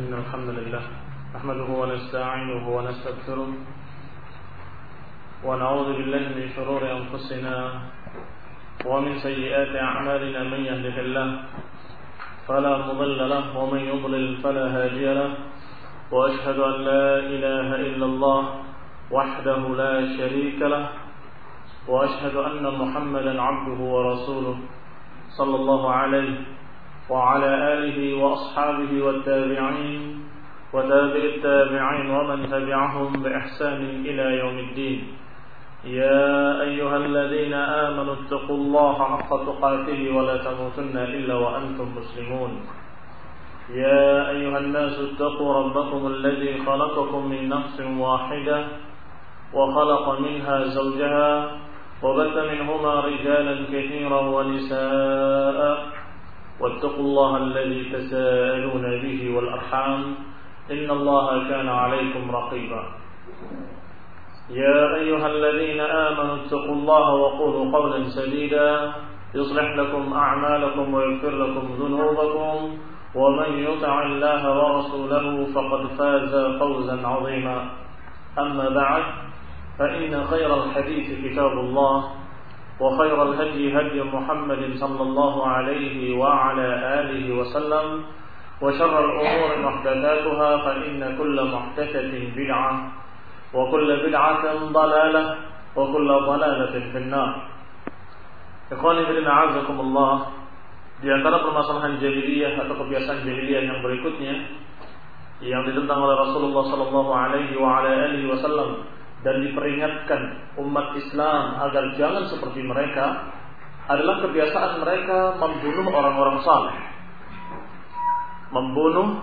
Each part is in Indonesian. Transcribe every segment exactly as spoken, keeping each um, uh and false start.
إن الحمد لله نحمده ونستعينه ونستغفره ونعوذ بالله من شرور أنفسنا ومن سيئات أعمالنا. من يهده الله فلا مضل له ومن يضلل فلا هادي له، وأشهد أن لا إله إلا الله وحده لا شريك له، وأشهد أن محمدا عبده ورسوله صلى الله عليه وعلى آله وأصحابه والتابعين وتابع التابعين ومن تبعهم بإحسان إلى يوم الدين. يا أيها الذين آمنوا اتقوا الله حق تقاته ولا تموتن إلا وأنتم مسلمون. يا أيها الناس اتقوا ربكم الذي خلقكم من نفس واحدة وخلق منها زوجها وبث منهما رجالا كثيرا ونساء، واتقوا الله الذي تساءلون به والأرحام إن الله كان عليكم رقيبا. يا أيها الذين آمنوا اتقوا الله وقولوا قولا سديدا يصلح لكم أعمالكم ويغفر لكم ذنوبكم، ومن يطع الله ورسوله فقد فاز فوزا عظيما. أما بعد، فإن خير الحديث كتاب الله، وخير الهدي هدي محمد صلى الله عليه وعلى آله وسلم، وشر الأمور محدثاتها، فإن كل محدثة بدعة وكل بدعة ضلالة وكل ضلالة في النار. Ikhwani fillah, a'azakumullah. Di antara permasalahan jahiliyah atau kebiasaan jahiliyah yang berikutnya yang ditentang oleh Rasulullah sallallahu alaihi wa ala alihi wasallam dan diperingatkan umat Islam agar jangan seperti mereka adalah kebiasaan mereka membunuh orang-orang saleh, membunuh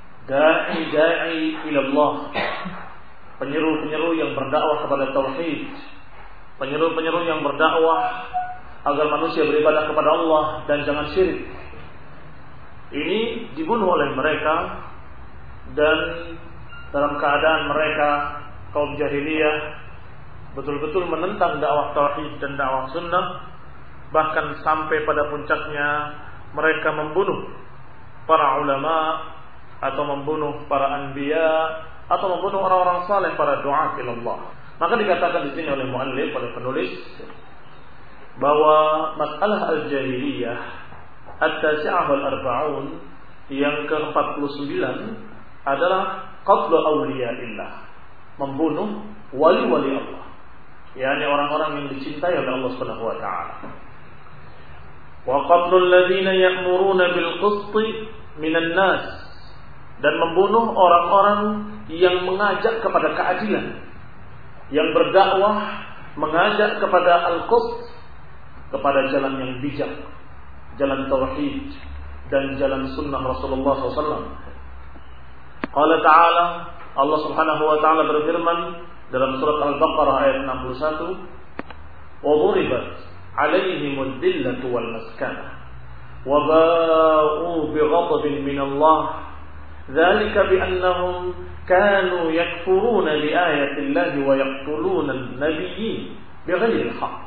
da'i-da'i ilallah, penyeru-penyeru yang berdakwah kepada tauhid, penyeru-penyeru yang berdakwah agar manusia beribadah kepada Allah dan jangan syirik. Ini dibunuh oleh mereka, dan dalam keadaan mereka kaum jahiliyah betul-betul menentang dakwah tauhid dan dakwah sunnah, bahkan sampai pada puncaknya mereka membunuh para ulama atau membunuh para anbiya atau membunuh orang-orang saleh, para du'a ilallah. Maka dikatakan di sini oleh muallif, oleh penulis, bahwa masalah al-jahiliyah at-tasi'ah wal arba'un yang ke empat puluh sembilan adalah qatlu awliyaillah, membunuh wali-wali Allah, yakni orang-orang yang dicintai oleh Allah Subhanahu wa taala. Wa qatlul ladzina ya'muruna bil qisti minan nas, dan membunuh orang-orang yang mengajak kepada keadilan, yang berdakwah mengajak kepada al-qist, kepada jalan yang bijak, jalan tauhid dan jalan sunnah Rasulullah sallallahu alaihi wasallam. Qala ta'ala, Allah Subhanahu wa taala berfirman dalam surat Al-Baqarah ayat enam puluh satu, "Wa dhuribat 'alaihimud dhillatu wal maskanah wa ba'u bighadabin min Allah, dzalika bi annahum kanu yakfuruna bi ayati Allahi wa yaqtuluna an-nabiyyin bighairi haqq.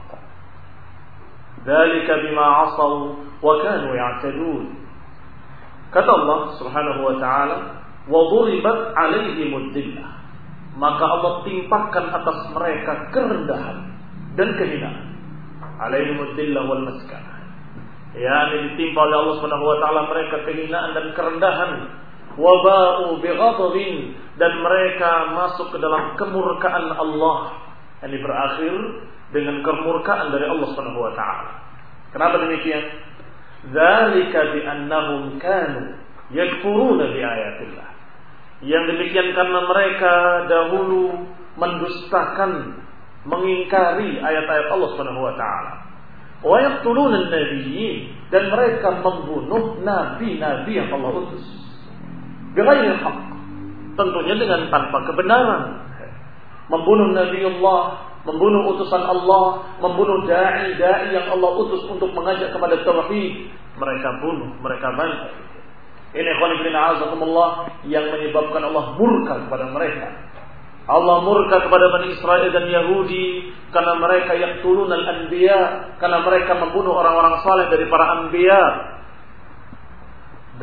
Dzalika bima 'asaw wa kanu ya'tadun." Kata Allah Subhanahu wa taala, wa dhuribat 'alaihimud dhillah, maka Allah timpakan atas mereka kerendahan dan kehinaan. 'Alaihimud dhillah wal maskanah, yakni ditimpa oleh Allah Subhanahu wa taala mereka kehinaan dan kerendahan. Wa ba'u bighadabin, dan mereka masuk ke dalam kemurkaan Allah, yang berakhir dengan kemurkaan dari Allah Subhanahu wa taala. Kenapa demikian? Dzalika bi annahum kanu yakfuruna bi ayatillah. Yang demikian karena mereka dahulu mendustakan, mengingkari ayat-ayat Allah Subhanahu wa taala. Wa yaqtuluna an-nabiyyin, dan mereka membunuh nabi-nabi yang Allah utus. Bighairi haqq, tentunya dengan tanpa kebenaran. Membunuh Nabiullah, membunuh utusan Allah, membunuh dai-dai yang Allah utus untuk mengajak kepada tauhid, mereka bunuh, mereka bantai. Ini khonibrin a'azakumullah yang menyebabkan Allah murka kepada mereka. Allah murka kepada Bani Israel dan Yahudi karena mereka yaqtulun al-anbiya, karena mereka membunuh orang-orang saleh dari para anbiya.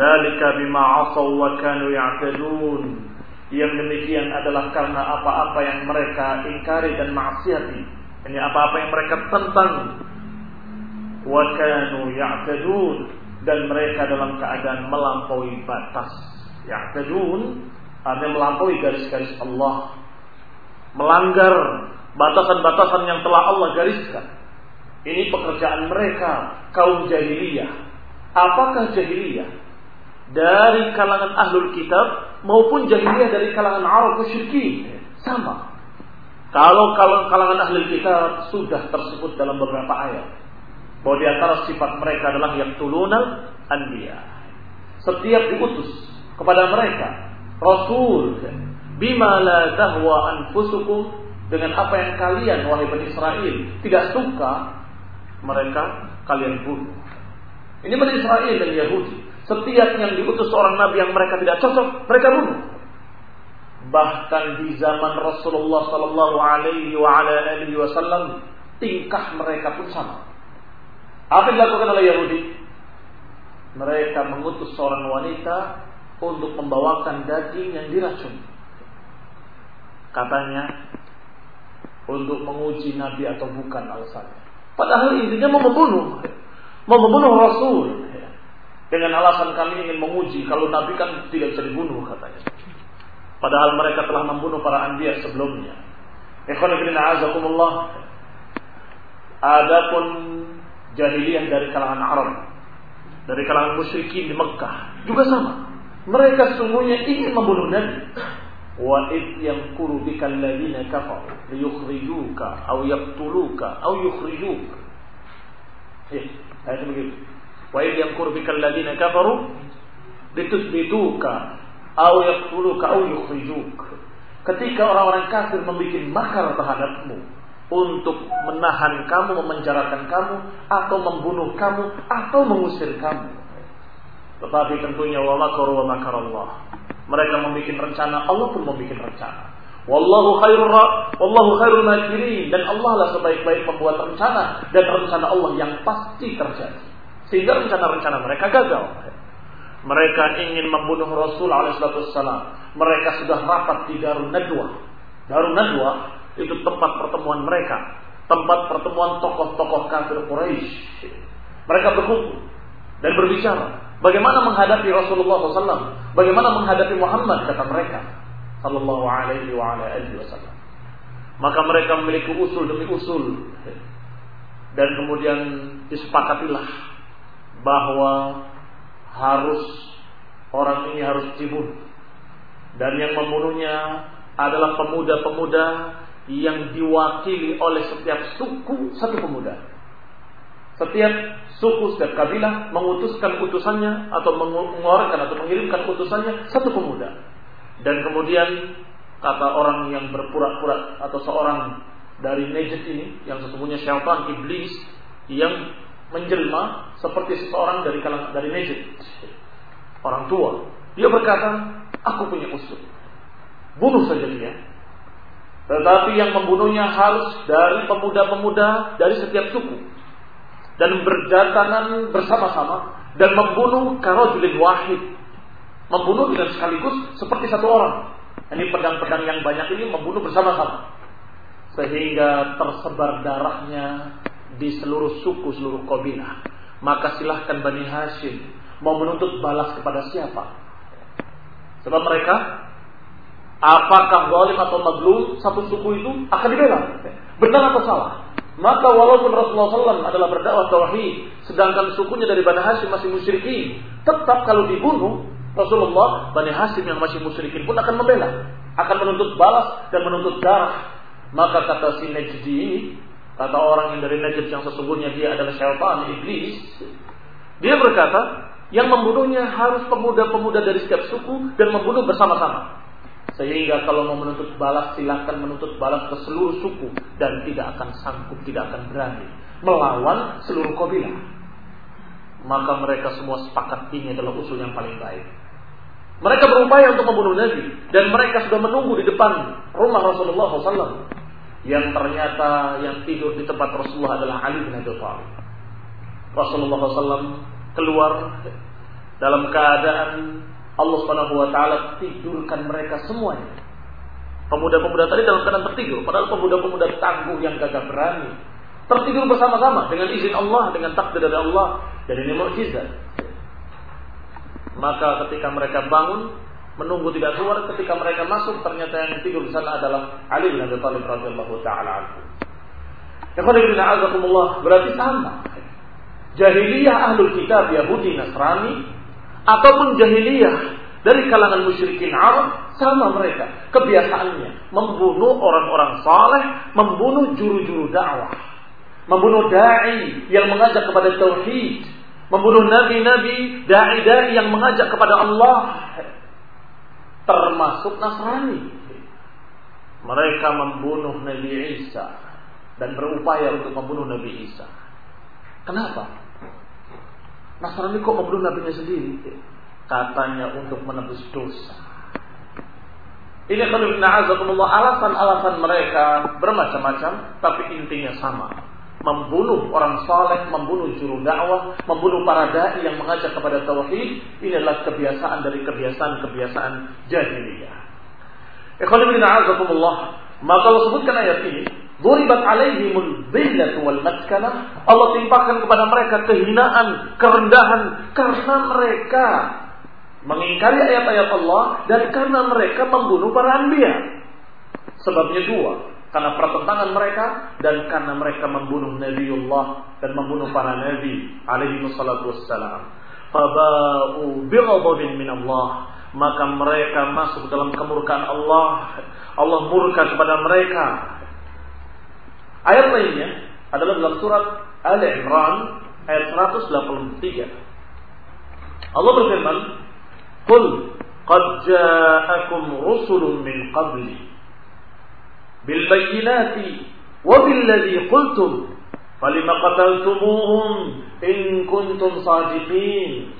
Dzalika bima 'asaw wa kanu ya'tadun. Yang demikian adalah karena apa-apa yang mereka ingkari dan maksiati. Ini apa-apa yang mereka tentang. Wa kanu ya'tadun, dan mereka dalam keadaan melampaui batas. Ya'tadun artinya melampaui garis-garis Allah, melanggar batasan-batasan yang telah Allah gariskan. Ini pekerjaan mereka, kaum jahiliyah. Apakah jahiliyah dari kalangan ahlul kitab maupun jahiliyah dari kalangan Arab musyrikin? Sama. Kalau kalau kalangan ahlul kitab sudah tersebut dalam beberapa ayat bahwa di antara sifat mereka adalah yaqtulunal anbiya. Setiap diutus kepada mereka rasul bima la tahwa anfusukum, dengan apa yang kalian wahai Bani Israel tidak suka, mereka kalian bunuh. Ini Bani Israel dan Yahudi. Setiap yang diutus seorang nabi yang mereka tidak cocok, mereka bunuh. Bahkan di zaman Rasulullah sallallahu alaihi wa ala alihi wasallam, tingkah mereka pun sama. Apa yang dilakukan oleh Yahudi? Mereka mengutus seorang wanita untuk membawakan daging yang diracun. Katanya untuk menguji nabi atau bukan alasannya. Padahal intinya mau membunuh, mau membunuh Rasul. Dengan alasan kami ingin menguji, kalau nabi kan tidak bisa dibunuh katanya. Padahal mereka telah membunuh para anbiya sebelumnya. Ikhwan fillah a'azakumullah. Adapun jahiliyah dari kalangan Arab, dari kalangan musyrikin di Mekkah juga sama. Mereka sesungguhnya ingin membunuh Nabi. Wa id yamkuru bikal ladzina kafaru liyukhrijuka aw yaqtuluka aw yukhrijuk. Eh, ayat begitu. Wa id yamkuru bikal ladzina kafaru lituthbituka aw yaqtuluka aw yukhrijuk. Ketika orang-orang kafir membuat makar terhadapmu untuk menahan kamu, memenjarakan kamu, atau membunuh kamu, atau mengusir kamu. Tetapi tentunya wa makaru wa makarallah. Mereka membuat rencana, Allah pun membuat rencana. Wallahu khairur wallahu khairul makirin, dan Allah lah sebaik-baik pembuat rencana, dan rencana Allah yang pasti terjadi. Sehingga rencana-rencana mereka gagal. Mereka ingin membunuh Rasul alaihi wasallam. Mereka sudah rapat di Darun Nadwa. Darun Nadwa itu tempat pertemuan mereka, tempat pertemuan tokoh-tokoh kafir Quraisy. Mereka berkumpul dan berbicara bagaimana menghadapi Rasulullah shallallahu alaihi wasallam, bagaimana menghadapi Muhammad, kata mereka sallallahu alaihi wa ala alihi wasallam. Maka mereka memiliki usul demi usul, dan kemudian disepakatilah bahwa harus orang ini harus dibunuh, dan yang membunuhnya adalah pemuda-pemuda yang diwakili oleh setiap suku satu pemuda. Setiap suku, setiap kabilah mengutuskan utusannya atau mengeluarkan atau mengirimkan utusannya satu pemuda. Dan kemudian kata orang yang berpura-pura atau seorang dari Najd ini, yang sesungguhnya syaitan iblis yang menjelma seperti seseorang dari kalangan dari Najd, orang tua, dia berkata, aku punya usul, bunuh saja dia. Tetapi yang membunuhnya harus dari pemuda-pemuda dari setiap suku, dan berdatangan bersama-sama, dan membunuh karajulin wahid, membunuh dengan sekaligus seperti satu orang. Ini pedang-pedang yang banyak ini membunuh bersama-sama, sehingga tersebar darahnya di seluruh suku, seluruh kabilah. Maka silahkan Bani Hashim mau menuntut balas kepada siapa? Sebab mereka, apakah zalim atau mazlum, satu suku itu akan dibela, benar atau salah. Maka walaupun Rasulullah shallallahu alaihi wasallam adalah berdakwah tauhid, sedangkan sukunya dari Bani Hashim masih musyrikin, tetap kalau dibunuh Rasulullah, Bani Hashim yang masih musyrikin pun akan membela, akan menuntut balas dan menuntut darah. Maka kata si Najdi ini, kata orang yang dari Najd yang sesungguhnya dia adalah syaitan iblis, dia berkata yang membunuhnya harus pemuda-pemuda dari setiap suku dan membunuh bersama-sama. Sehingga kalau mau menuntut balas, silahkan menuntut balas ke seluruh suku, dan tidak akan sanggup, tidak akan berani melawan seluruh kabilah. Maka mereka semua sepakat ini adalah usul yang paling baik. Mereka berupaya untuk membunuh Nabi, dan mereka sudah menunggu di depan rumah Rasulullah shallallahu alaihi wasallam. Yang ternyata yang tidur di tempat Rasulullah adalah Ali bin Abi Thalib. Rasulullah shallallahu alaihi wasallam keluar dalam keadaan Allah Subhanahu wa taala tidurkan mereka semuanya. Pemuda-pemuda tadi dalam keadaan tertidur, padahal pemuda-pemuda tangguh yang gagah berani tertidur bersama-sama dengan izin Allah, dengan takdir dari Allah, dan ini mukjizat. Maka ketika mereka bangun, menunggu tidak keluar, ketika mereka masuk ternyata yang tidur di sana adalah Ali bin Abi Thalib radhiyallahu taala anhu. Berarti sama. Jahiliyah ahlul kitab Yahudi Nasrani ataupun jahiliyah dari kalangan musyrikin Arab, sama mereka kebiasaannya membunuh orang-orang saleh, membunuh juru-juru dakwah, membunuh dai yang mengajak kepada tauhid, membunuh nabi-nabi, dai-dai yang mengajak kepada Allah, termasuk Nasrani. Mereka membunuh Nabi Isa dan berupaya untuk membunuh Nabi Isa. Kenapa? Nasrani kok membunuh nabinya sendiri? Katanya untuk menebus dosa. Ini alasan-alasan mereka bermacam-macam, tapi intinya sama. Membunuh orang saleh, membunuh juru dakwah, membunuh para dai yang mengajak kepada tauhid. Ini adalah kebiasaan dari kebiasaan-kebiasaan jahiliyah. Ikhwan fillah a'azakumullah. Maka Allah sebutkan ayat ini, duribat alaihimul dhillatu wal maskanah. Allah timpakan kepada mereka kehinaan, kerendahan karena mereka mengingkari ayat-ayat Allah dan karena mereka membunuh para anbiya. Sebabnya dua, karena pertentangan mereka dan karena mereka membunuh Nabiullah dan membunuh para nabi alaihi wassalatu wassalam. Faba'u bighadabin min Allah, maka mereka masuk dalam kemurkaan Allah. Allah murka kepada mereka. Ayat lainnya adalah dalam surat Al-Imran ayat seratus delapan puluh tiga. Allah berfirman, "Qul qad ja'akum rusulun min qabli bil bayyinati wa bil ladzi qultum falima qataltumuhum in kuntum shadiqin."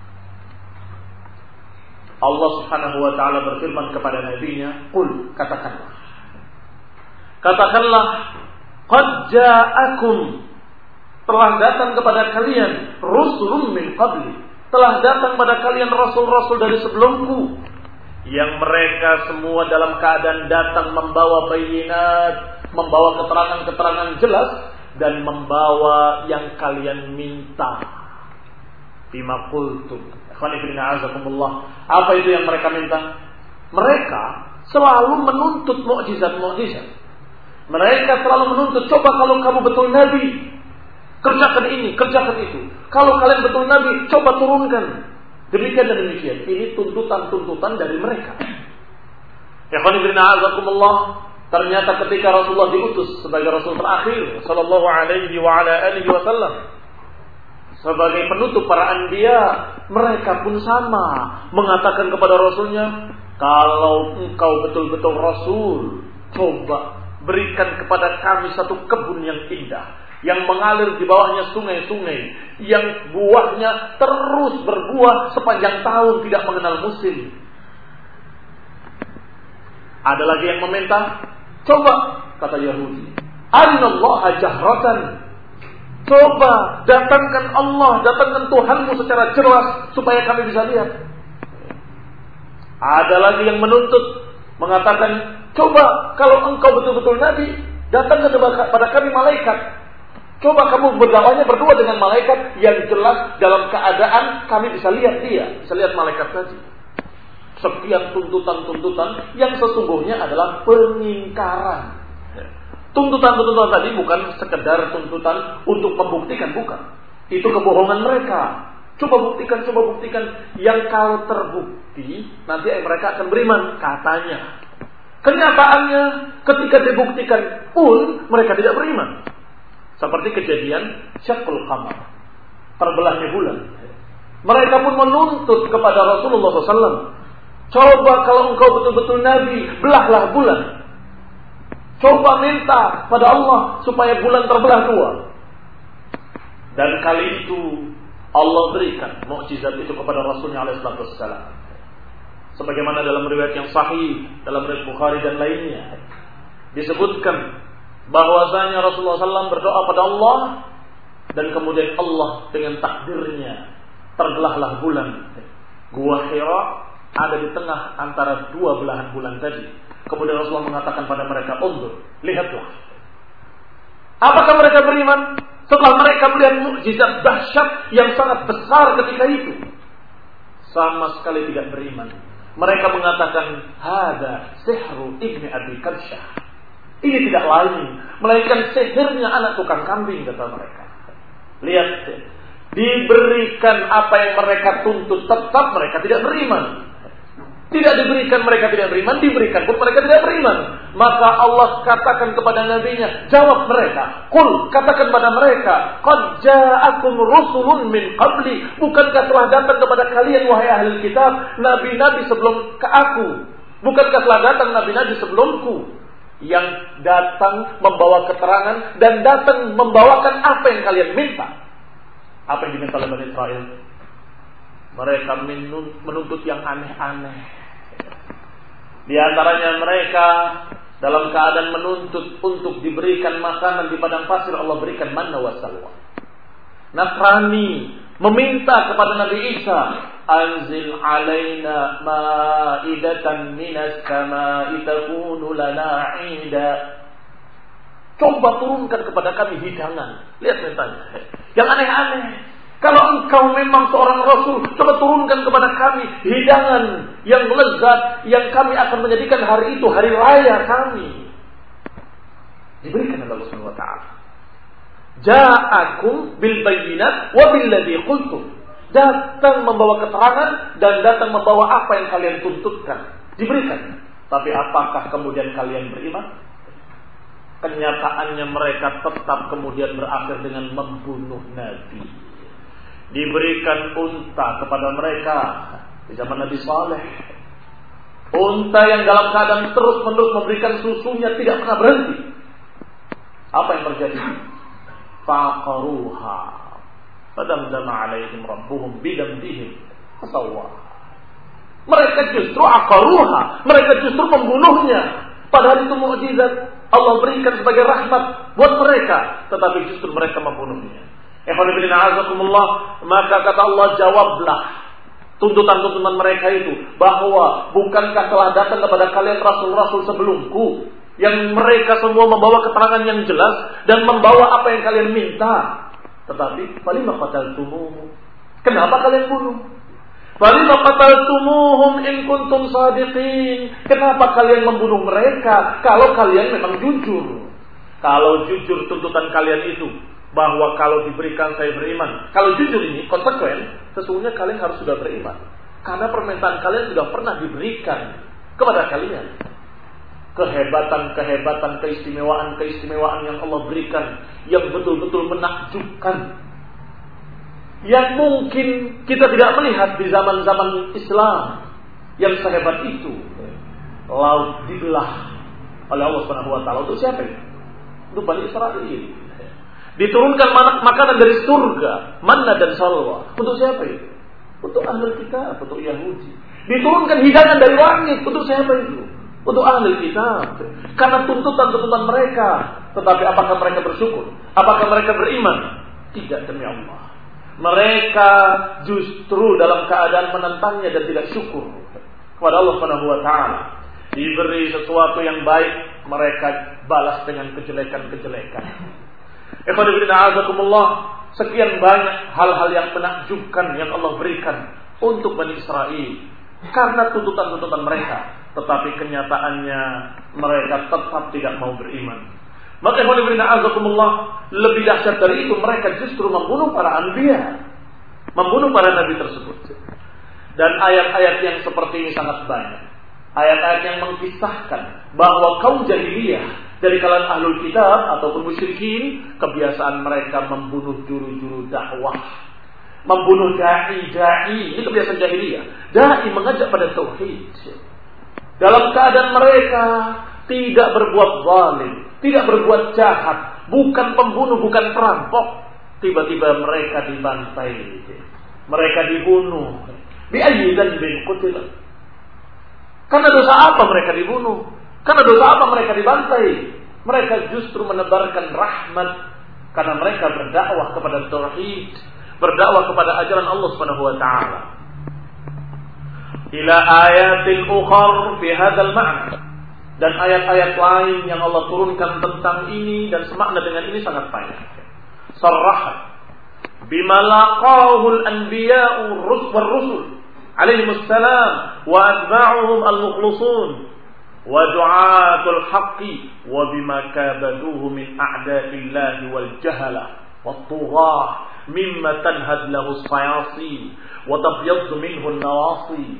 Allah Subhanahu wa taala berfirman kepada nabinya, "Qul," katakanlah. Katakanlah, "Qad ja'akum," telah datang kepada kalian rusulun min qabli, telah datang pada kalian rasul-rasul dari sebelumku, yang mereka semua dalam keadaan datang membawa bayinat, membawa keterangan-keterangan jelas dan membawa yang kalian minta. Bima qultum. Apa itu yang mereka minta? Mereka selalu menuntut mukjizat-mukjizat. Mereka selalu menuntut, coba kalau kamu betul nabi, kerjakan ini, kerjakan itu. Kalau kalian betul nabi, coba turunkan. Demikian dan demikian. Ini tuntutan-tuntutan dari mereka. Ternyata ketika Rasulullah diutus sebagai Rasul terakhir, sallallahu alaihi wa ala alihi wasallam, sebagai penutup para anbiya, mereka pun sama mengatakan kepada Rasulnya, kalau engkau betul-betul Rasul, coba berikan kepada kami satu kebun yang indah, yang mengalir di bawahnya sungai-sungai, yang buahnya terus berbuah sepanjang tahun, tidak mengenal musim. Ada lagi yang meminta, coba, kata Yahudi, arinallaha jahratan, coba datangkan Allah, datangkan Tuhanmu secara jelas supaya kami bisa lihat. Ada lagi yang menuntut, mengatakan, coba kalau engkau betul-betul nabi, datangkan kepada kami malaikat. Coba kamu berdakwahnya berdua dengan malaikat yang jelas dalam keadaan kami bisa lihat dia, bisa lihat malaikat tadi. Sekian tuntutan-tuntutan yang sesungguhnya adalah pengingkaran. Tuntutan-tuntutan tadi bukan sekedar tuntutan untuk membuktikan, bukan. Itu kebohongan mereka. Coba buktikan, coba buktikan. Yang kalau terbukti, nanti mereka akan beriman, katanya. Kenyataannya, ketika dibuktikan pun, mereka tidak beriman. Seperti kejadian Syaqqul Qamar, terbelahnya bulan. Mereka pun menuntut kepada Rasulullah shallallahu alaihi wasallam, coba kalau engkau betul-betul nabi, belahlah bulan. Coba minta pada Allah supaya bulan terbelah dua. Dan kali itu Allah berikan mukjizat itu kepada Rasulnya alaihi wasallam. Sebagaimana dalam riwayat yang sahih, dalam riwayat Bukhari dan lainnya, disebutkan bahwasanya Rasulullah shallallahu alaihi wasallam berdoa pada Allah, dan kemudian Allah dengan takdirnya Terbelahlah bulan. Gua Hira ada di tengah antara dua belahan bulan tadi. Kemudian Rasulullah mengatakan pada mereka, "Undur, lihatlah." Apakah mereka beriman? Setelah mereka melihat mukjizat dahsyat yang sangat besar ketika itu, sama sekali tidak beriman. Mereka mengatakan, "Hada sihru ibni Abi Kabsyah." Ini tidak lain melainkan sihirnya anak tukang kambing, kata mereka. Lihat, diberikan apa yang mereka tuntut, tetap mereka tidak beriman. Tidak diberikan mereka tidak beriman, diberikan pun mereka tidak beriman. Maka Allah katakan kepada nabinya, jawab mereka, qul, katakan kepada mereka, qad ja'akum rusulun min qabli, bukankah telah datang kepada kalian wahai ahli kitab nabi-nabi sebelum ke aku? Bukankah telah datang nabi-nabi sebelumku yang datang membawa keterangan dan datang membawakan apa yang kalian minta? Apa yang diminta oleh Bani Israel? Mereka menuntut yang aneh-aneh. Di antaranya mereka dalam keadaan menuntut untuk diberikan makanan di padang pasir, Allah berikan manna wa salwa. Nasrani meminta kepada Nabi Isa, anzil alaina ma'idatan minas sama'i takunu lana 'ida. Coba turunkan kepada kami hidangan. Lihat mintanya. Yang aneh-aneh. Kalau engkau memang seorang Rasul, coba turunkan kepada kami hidangan yang lezat, yang kami akan menjadikan hari itu hari raya kami. Diberikan oleh Allah Subhanahu wa taala. Ja'akum bil bayyinat wa bil ladzi qultum. Datang membawa keterangan dan datang membawa apa yang kalian tuntutkan. Diberikan. Tapi apakah kemudian kalian beriman? Kenyataannya mereka tetap kemudian berakhir dengan membunuh Nabi. Diberikan unta kepada mereka di zaman Nabi Saleh. Unta yang dalam keadaan terus-menerus memberikan susunya tidak pernah berhenti. Apa yang terjadi? Faqaruha fadamdama alaihim rabbuhum bidamdihim fasawwa. Mereka justru aqaruha, mereka justru membunuhnya. Padahal itu mukjizat Allah berikan sebagai rahmat buat mereka, tetapi justru mereka membunuhnya. Maka kata Allah, jawablah tuntutan-tuntutan mereka itu, bahwa bukankah telah datang kepada kalian rasul-rasul sebelumku yang mereka semua membawa keterangan yang jelas dan membawa apa yang kalian minta, tetapi falima qataltumuhum, kenapa kalian bunuh? Falima qataltumuhum in kuntum shadiqin, kenapa kalian membunuh mereka kalau kalian memang jujur? Kalau jujur tuntutan kalian itu bahwa kalau diberikan saya beriman, kalau jujur ini konsekuen, sesungguhnya kalian harus sudah beriman, karena permintaan kalian sudah pernah diberikan kepada kalian. Kehebatan-kehebatan, keistimewaan-keistimewaan yang Allah berikan, yang betul-betul menakjubkan, yang mungkin kita tidak melihat di zaman-zaman Islam yang sehebat itu. Laut dibelah oleh Allah Subhanahu wa taala untuk siapa? Untuk Bani Israel. Diturunkan makanan dari surga, manna dan salwa. Untuk siapa itu? Untuk ahli kitab, untuk Yahudi. Diturunkan hidangan dari langit. Untuk siapa itu? Untuk ahli kitab. Karena tuntutan-tuntutan mereka. Tetapi apakah mereka bersyukur? Apakah mereka beriman? Tidak, demi Allah. Mereka justru dalam keadaan menentangnya dan tidak syukur kepada Allah Subhanahu wa taala. Diberi sesuatu yang baik, mereka balas dengan kejelekan-kejelekan. Sekian banyak hal-hal yang menakjubkan yang Allah berikan untuk Bani Israel karena tuntutan-tuntutan mereka, tetapi kenyataannya mereka tetap tidak mau beriman. Maka lebih dahsyat dari itu, mereka justru membunuh para anbiya, membunuh para nabi tersebut. Dan ayat-ayat yang seperti ini sangat banyak. Ayat-ayat yang mengkisahkan bahwa kaum jahiliyah dari kalangan ahlul kitab ataupun musyrikin, kebiasaan mereka membunuh juru-juru dakwah, membunuh dai-dai. Ini kebiasaan jahiliyah. Dai mengajak pada tauhid. Dalam keadaan mereka tidak berbuat zalim, tidak berbuat jahat, bukan pembunuh, bukan perampok. Tiba-tiba mereka dibantai, mereka dibunuh. Bi'ayyi dzanbin qutila. Karena dosa apa mereka dibunuh? Karena dosa apa mereka dibantai? Mereka justru menebarkan rahmat karena mereka berdakwah kepada tauhid. berdakwah kepada ajaran Allah Subhanahu wa taala. Ila ayatil ukhar fi hadzal ma'na. Dan ayat-ayat lain yang Allah turunkan tentang ini dan semakna dengan ini sangat banyak. Sarrahat bima laqahu al-anbiya'u war rusul alaihi wassalam wa atba'uhum al-mukhlisun wa du'atul haqqi wa bima kabaduhu min a'da'illahi wal jahala wat tughah mimma tanhad lahu as-sayasi wa tabyaddu minhu an-nawasi.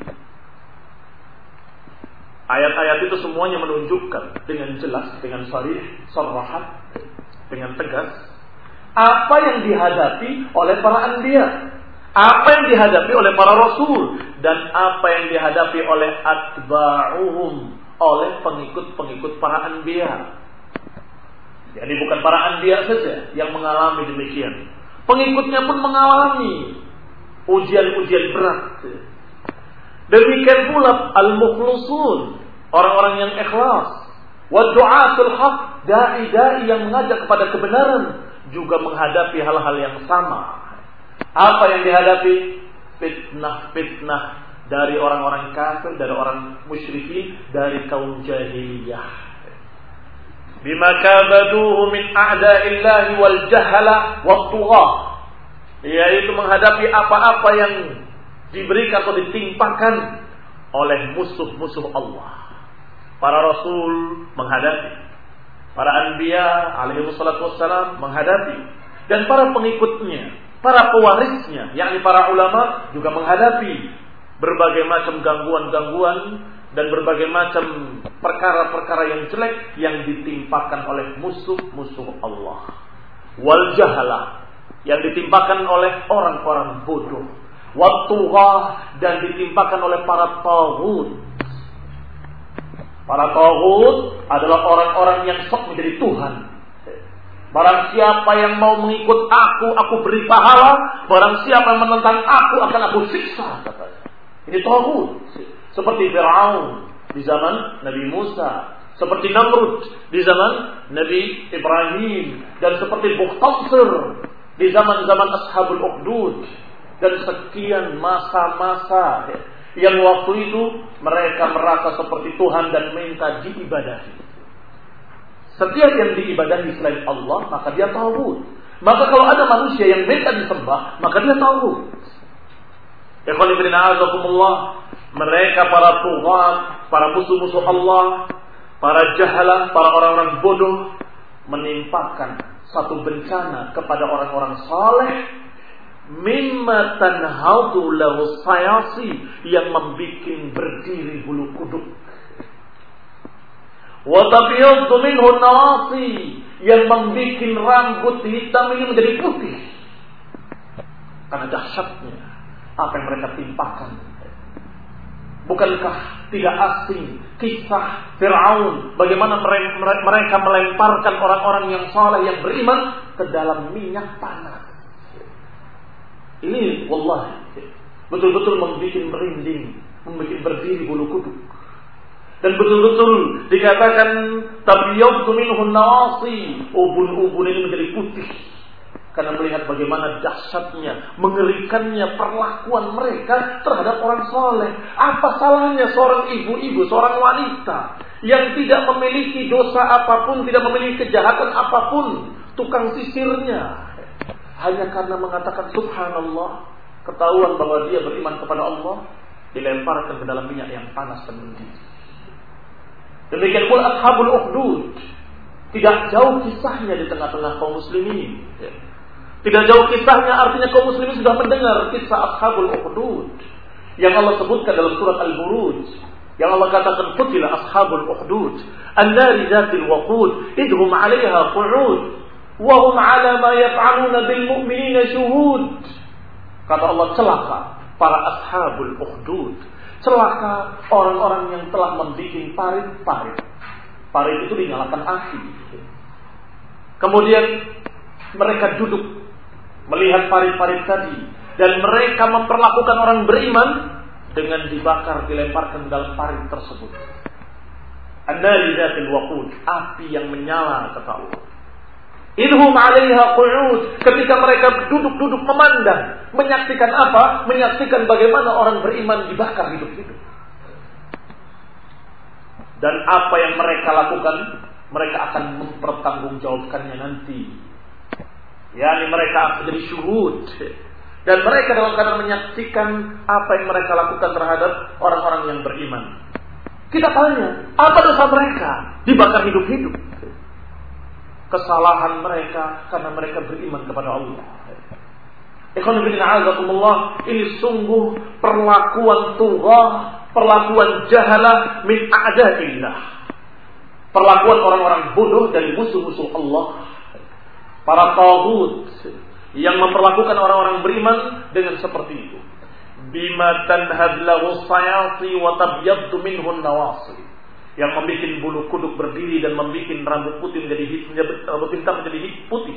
Ayat-ayat itu semuanya menunjukkan dengan jelas, dengan sharih, sarrahat, dengan tegas apa yang dihadapi oleh para anbiya, apa yang dihadapi oleh para rasul, dan apa yang dihadapi oleh atba'uhum, oleh pengikut-pengikut para anbiya. Jadi bukan para anbiya saja yang mengalami demikian, pengikutnya pun mengalami ujian-ujian berat. Demikian pula al-mukhlisun, orang-orang yang ikhlas, wa du'atul haq, dai-dai yang mengajak kepada kebenaran juga menghadapi hal-hal yang sama. Apa yang dihadapi? Fitnah-fitnah dari orang-orang kafir, dari orang musyrikin, dari kaum jahiliyah. Bima kabaduhu min a'da'illahi wal jahala wat tughah, yaitu menghadapi apa-apa yang diberikan atau ditimpakan oleh musuh-musuh Allah. Para rasul menghadapi, para anbiya alaihi wassalatu wassalam menghadapi, dan para pengikutnya, para pewarisnya, yakni para ulama juga menghadapi berbagai macam gangguan-gangguan dan berbagai macam perkara-perkara yang jelek yang ditimpakan oleh musuh-musuh Allah. Wal jahalah, yang ditimpakan oleh orang-orang bodoh. Wat tughah, dan ditimpakan oleh para taghut. Para taghut adalah orang-orang yang sok menjadi Tuhan. Barang siapa yang mau mengikut aku, aku beri pahala. Barang siapa yang menentang aku, akan aku siksa, katanya. Ini taghut. Seperti Fir'aun di zaman Nabi Musa, seperti Namrud di zaman Nabi Ibrahim, dan seperti Bukhtasir di zaman-zaman Ashabul Ukhdud, dan sekian masa-masa yang waktu itu mereka merasa seperti Tuhan dan minta diibadahi. Setiap yang diibadahi selain Allah, maka dia taghut. Maka kalau ada manusia yang minta disembah, maka dia taghut. Ikhwan fillah, a'azakumullah, mereka para tughat, para musuh-musuh Allah, para jahalah, para orang-orang bodoh, menimpakan satu bencana kepada orang-orang saleh, mimma tanhadu lahu sayasi, yang membikin berdiri bulu kuduk, wa tabyaddu minhu nawasi, yang membikin rambut hitam ini menjadi putih karena dahsyatnya apa yang mereka timpakan. Bukankah tidak asing kisah Fir'aun, bagaimana mereka melemparkan orang-orang yang saleh, yang beriman ke dalam minyak panas. Ini wallahi betul-betul membuat merinding, membuat berdiri bulu kuduk. Dan betul-betul dikatakan tabyaddu minhu nawasi, ubun-ubun ini menjadi putih karena melihat bagaimana dahsyatnya, mengerikannya perlakuan mereka terhadap orang saleh. Apa salahnya seorang ibu-ibu, seorang wanita yang tidak memiliki dosa apapun, tidak memiliki kejahatan apapun, tukang sisirnya, hanya karena mengatakan subhanallah, ketahuan bahwa dia beriman kepada Allah, dilemparkan ke dalam minyak yang panas dan mendidih. Demikian pula Ashabul Ukhdud, tidak jauh kisahnya di tengah-tengah kaum muslimin. Tidak jauh kisahnya, artinya kaum muslimin sudah mendengar kisah Ashabul Ukhdud yang Allah sebutkan dalam surat Al-Buruj, yang Allah katakan qutila Ashabul Ukhdud an-nari dzatil waqud idhum 'alaiha qu'ud wa hum 'ala ma yaf'aluna bil mu'minina syuhud. Kata Allah, celaka para Ashabul Ukhdud, celaka orang-orang yang telah membuat parit-parit. Parit itu dinyalakan api. Kemudian mereka duduk melihat parit-parit tadi, dan mereka memperlakukan orang beriman dengan dibakar, dilemparkan dalam parit tersebut. An-nari dzatil waqud, api yang menyala, kata Allah. Idhum 'alaiha qu'ud, ketika mereka duduk-duduk memandang, menyaksikan apa? Menyaksikan bagaimana orang beriman dibakar hidup-hidup. Dan apa yang mereka lakukan, mereka akan mempertanggungjawabkannya nanti. Yani mereka akan jadi syuhud. Dan mereka dalam keadaan menyaksikan apa yang mereka lakukan terhadap orang-orang yang beriman. Kita tanya, apa dosa mereka? Dibakar hidup-hidup. Kesalahan mereka karena mereka beriman kepada Allah. Ikhwan fillah, azakumullah, ini sungguh perlakuan tughah, perlakuan jahalah min a'da'illah. Perlakuan orang-orang bodoh dari musuh-musuh Allah. Para taghut yang memperlakukan orang-orang beriman dengan seperti itu. Bima tanhad lahu sayati wa tabyaddu minhu an-nawasi. Yang membuat bulu kuduk berdiri dan membuat rambut putih menjadi hitam, rambut hitam menjadi putih.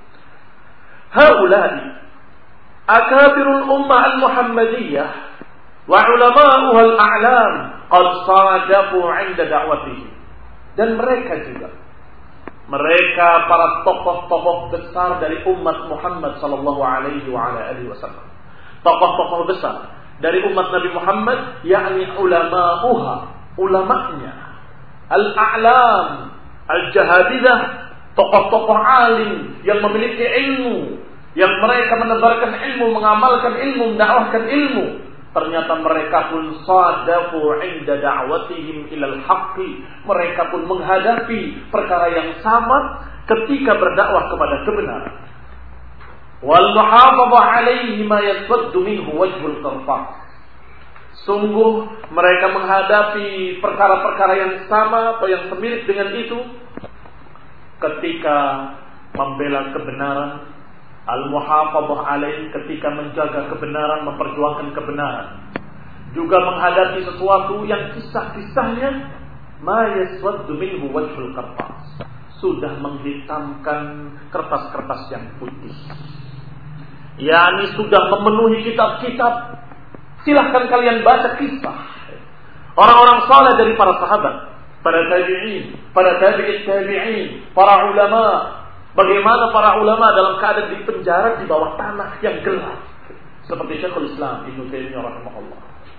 Haula'i akabirul ummah al-muhammadiyah wa ulama'uha al-a'lam qad sadafu 'inda da'watihi. Dan mereka juga, mereka para tokoh-tokoh besar dari umat Muhammad sallallahu alaihi wa ala alihi wasallam. Tokoh-tokoh besar dari umat Nabi Muhammad, yakni ulama'uha, ulama'nya, al-a'lam, al-jahabidah, tokoh-tokoh alim yang memiliki ilmu, yang mereka menebarkan ilmu, mengamalkan ilmu, mendakwahkan ilmu. Ternyata mereka pun sadafu 'inda da'watihim ilal haqqi. Mereka pun menghadapi perkara yang sama ketika berdakwah kepada kebenaran. Wal muhafadhah 'alaihi ma yaswaddu minhu wajhul qarfaq. Sungguh mereka menghadapi perkara-perkara yang sama atau yang semirip dengan itu ketika membela kebenaran. Al-muhafadhah alaih, ketika menjaga kebenaran, memperjuangkan kebenaran. Juga menghadapi sesuatu yang kisah-kisahnya ma yaswaddu minhu wajhul qarfas, sudah menghitamkan kertas-kertas yang putih. Yani sudah memenuhi kitab-kitab. Silahkan kalian baca kisah orang-orang saleh dari para sahabat, para tabi'in, para tabi'it tabi'in, para ulama. Bagaimana para ulama dalam keadaan di penjara di bawah tanah yang gelap, seperti Syekhul Islam Ibnu Taimiyah rahimahullah.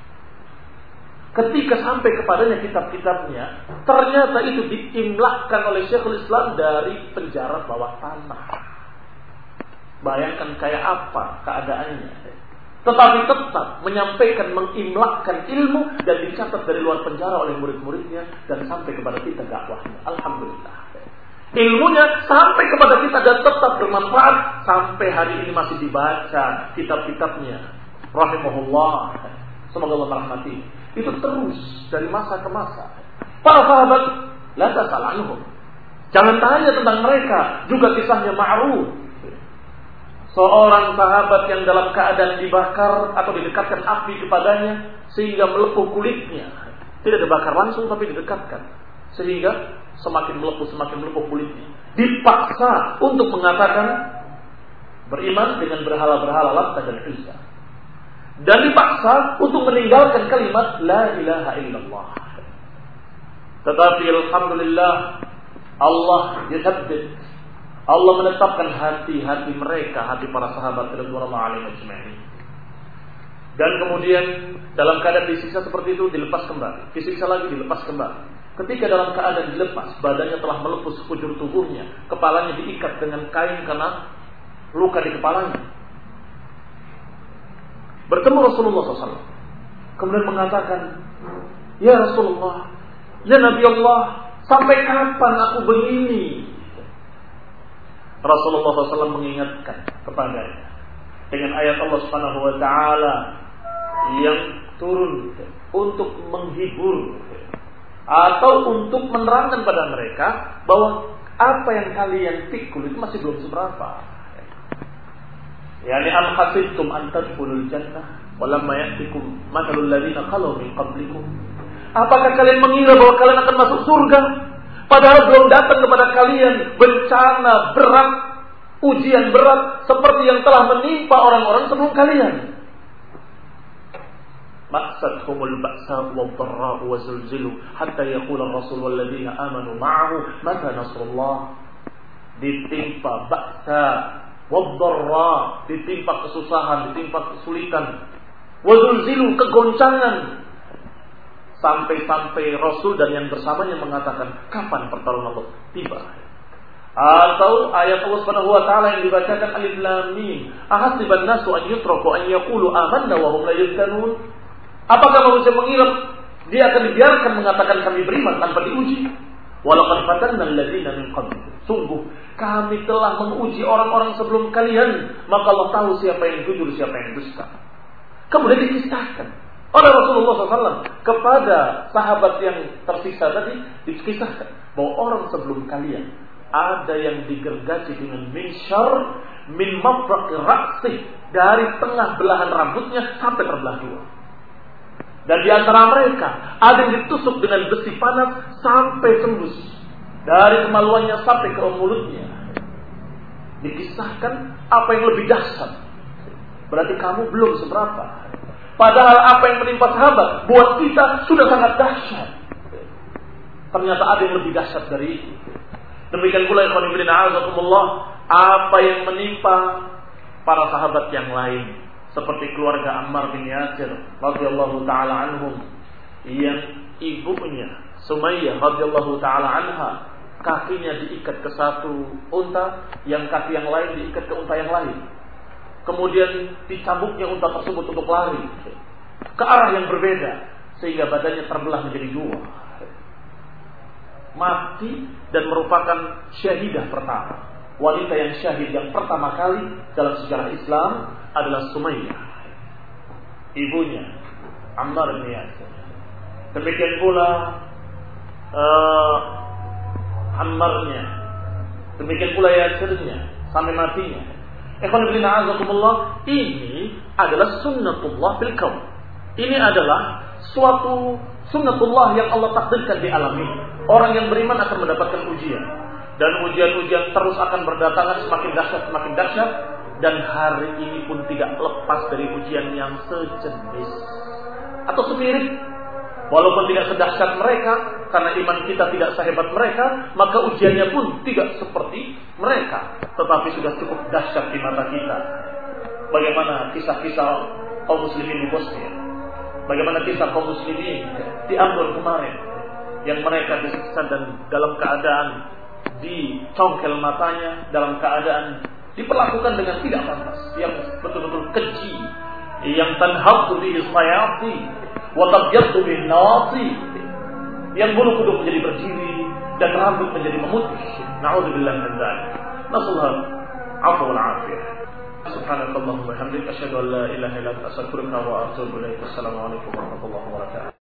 Ketika sampai kepadanya kitab-kitabnya, ternyata itu diimlakkan oleh Syekhul Islam dari penjara bawah tanah. Bayangkan kayak apa keadaannya. Tetapi tetap menyampaikan, mengimlakkan ilmu dan dicatat dari luar penjara oleh murid-muridnya dan sampai kepada kita dakwahnya. Alhamdulillah. Ilmunya sampai kepada kita dan tetap bermanfaat sampai hari ini masih dibaca kitab-kitabnya. Rahimahullah. Semoga Allah merahmati. Itu terus dari masa ke masa. Para sahabat, la tasal anhum. Jangan tanya tentang mereka. Juga kisahnya ma'ruf. Seorang sahabat yang dalam keadaan dibakar atau didekatkan api kepadanya sehingga melepuh kulitnya. Tidak dibakar langsung tapi didekatkan. Sehingga semakin melepuh, semakin melepuh kulitnya. Dipaksa untuk mengatakan beriman dengan berhala-berhala Lat dan Uzza. Dan dipaksa untuk meninggalkan kalimat La ilaha illallah. Tetapi alhamdulillah Allah yathabbit, Allah menetapkan hati-hati mereka, hati para sahabat radhiyallahu anhum ajma'in. Dan kemudian dalam keadaan disiksa seperti itu dilepas kembali, disiksa lagi dilepas kembali. Ketika dalam keadaan dilepas, badannya telah melepuh sekujur tubuhnya, kepalanya diikat dengan kain karena luka di kepalanya. Bertemu Rasulullah shallallahu alaihi wasallam, kemudian mengatakan, Ya Rasulullah, Ya Nabi Allah, sampai kapan aku begini? Rasulullah shallallahu alaihi wasallam mengingatkan kepadanya dengan ayat Allah Subhanahu wa taala yang turun untuk menghibur atau untuk menerangkan pada mereka bahwa apa yang kalian pikul itu masih belum seberapa. Yani am hasibtum an tadkhulul jannah wa lamma ya'tikum mathalul ladzina khalu min qablikum. Apakah kalian mengira bahwa kalian akan masuk surga padahal belum datang kepada kalian bencana berat, ujian berat seperti yang telah menimpa orang-orang sebelum kalian? مَأْسَتْهُمُ الْبَأْسَاءُ وَالضَّرَّاءُ وَزُلْزِلُوا حَتَّى يَقُولَ الرَّسُولُ وَالَّذِينَ آمَنُوا مَعَهُ مَتَى نَصْرُ اللَّهِ. ditimpa ba'sa, wadh-dharra, ditimpa kesusahan, ditimpa kesulitan, wazulzilu, kegoncangan, sampai-sampai Rasul dan yang bersamanya mengatakan, kapan pertolongan Allah tiba? Atau ayat Allah Subhanahu wa taala yang dibacakan alif lam mim, ahasiban nasu an yutraku an yaqulu amanna wa hum la yuftanun. Apakah manusia mengira dia akan dibiarkan mengatakan kami beriman tanpa diuji? Walaqad fatanna alladziina min qabl. Sungguh kami telah menguji orang-orang sebelum kalian, maka Allah tahu siapa yang jujur, siapa yang dusta. Kemudian dikisahkan oleh Rasulullah shallallahu alaihi wasallam kepada sahabat yang tersisa tadi, dikisahkan bahwa orang sebelum kalian ada yang digergaji dengan minsyar min mafraqi ra'sih, dari tengah belahan rambutnya sampai terbelah dua. Dan di antara mereka ada yang ditusuk dengan besi panas sampai tembus dari kemaluannya sampai ke mulutnya. Dikisahkan apa yang lebih dahsyat. Berarti kamu belum seberapa. Padahal apa yang menimpa sahabat buat kita sudah sangat dahsyat. Ternyata ada yang lebih dahsyat dari itu. Demikian pula ikhwan fillah a'azakumullah, apa yang menimpa para sahabat yang lain, seperti keluarga Ammar bin Yasir radhiyallahu taala anhum, yang ibunya Sumayyah radhiyallahu taala anha kakinya diikat ke satu unta, yang kaki yang lain diikat ke unta yang lain. Kemudian dicambuknya unta tersebut untuk lari ke arah yang berbeda, sehingga badannya terbelah menjadi dua. Mati dan merupakan syahidah pertama. Wanita yang syahid yang pertama kali dalam sejarah Islam adalah Sumayyah, ibunya Ammar bin Yasir. Demikian pula uh, Ammarnya, demikian pula Yasirnya sampai matinya. Ikhwan fillah a'azakumullah, ini adalah sunnatullah fil kaun. Ini adalah suatu sunnatullah yang Allah takdirkan di alam ini. Orang yang beriman akan mendapatkan ujian, dan ujian-ujian terus akan berdatangan semakin dahsyat semakin dahsyat, dan hari ini pun tidak lepas dari ujian yang sejenis atau semirip. Walaupun tidak sedahsyat mereka, karena iman kita tidak sehebat mereka, maka ujiannya pun tidak seperti mereka, tetapi sudah cukup dahsyat di mata kita. Bagaimana kisah-kisah kaum muslimin di Bosnia, bagaimana kisah kaum muslimin di Ambon kemarin, yang mereka disiksa dan dalam keadaan dicongkel matanya, dalam keadaan diperlakukan dengan tidak pantas, yang betul-betul keji, yang tanhabtu bihi sayati wa tabyaddu bin nawasi, yang bulu kuduk menjadi berdiri dan rambut menjadi memutih. Na'udzubillah min dzalik. Nasallahu afwa wal afiyah. Subhanakallahumma wa bihamdika asyhadu an la ilaha illa anta astaghfiruka wa atubu ilaik. Assalamu alaikum warahmatullahi wabarakatuh.